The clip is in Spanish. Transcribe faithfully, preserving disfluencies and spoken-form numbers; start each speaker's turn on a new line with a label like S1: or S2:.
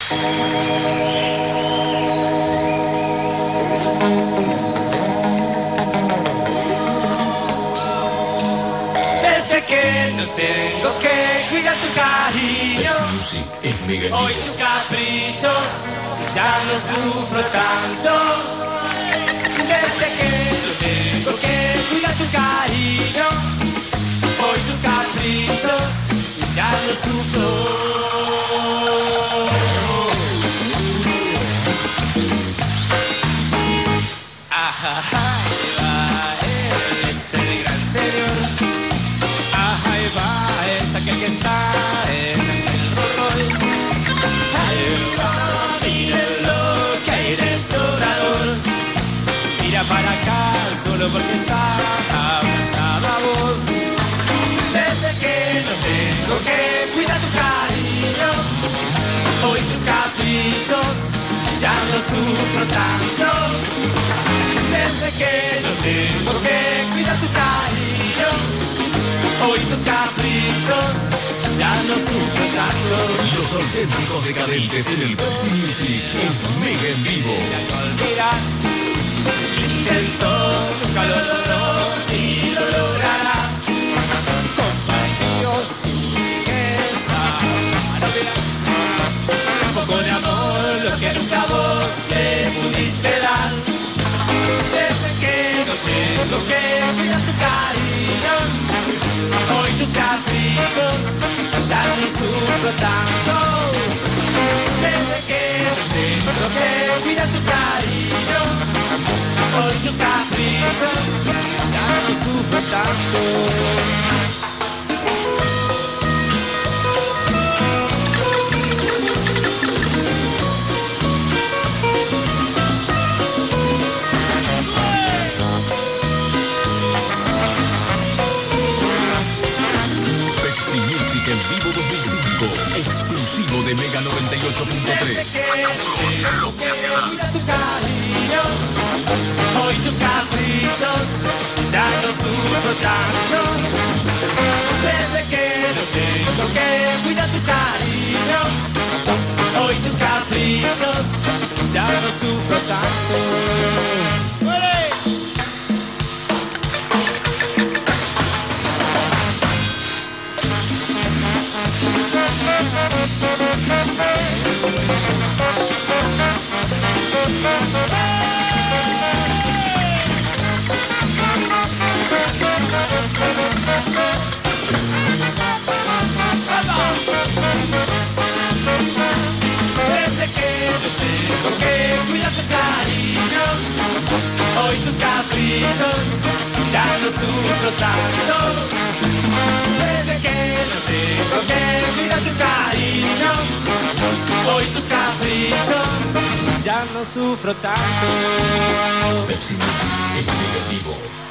S1: Desde que no tengo que cuidar tu cariño,
S2: Music es Mega
S1: hoy
S2: Vivo.
S1: tus caprichos ya no sufro tanto. Desde que no tengo que cuidar tu cariño, hoy tus caprichos ya no sufro. Ajá, ahí va, él es el gran señor. Ajá, ahí va, es aquel que está en el Rolls Royce. Ahí va, mírenlo, que hay restaurador. Mira para acá, solo porque está abrazada a vos. Desde que no tengo que cuidar tu cariño, hoy tus caprichos ya no sufro tanto. Desde que no tengo que cuidar tu cariño, hoy tus caprichos ya no sufro tanto.
S2: Los auténticos decadentes en el Pepsi Music es Mega en Vivo.
S1: Ya te olvidan, intentó, nunca lo logró y lo logrará. Compañeros, riqueza, no olvidar. Un poco de amor, lo que nunca vos le pudiste dar. Desde que no tengo que cuidar tu cariño, hoy tus caprichos ya no sufro tanto. Desde que no tengo que cuidar tu cariño, hoy tus caprichos ya no sufro tanto.
S2: Pepsi Music en Vivo dos mil cinco, exclusivo de Mega noventa y ocho punto
S1: Desde
S2: tres.
S1: que tengo que cuidar tu cariño, hoy tus caprichos ya no sufro tanto. Desde que no tengo que cuidar tu cariño, hoy tus caprichos ya no sufro tanto. Desde que no tengo que cuidar tu cariño, hoy tus caprichos ya no sufro tanto. Desde que no tengo que cuidar tu cariño, hoy tus caprichos ya no sufro tanto.
S2: Pepsi Music es Mega Vivo.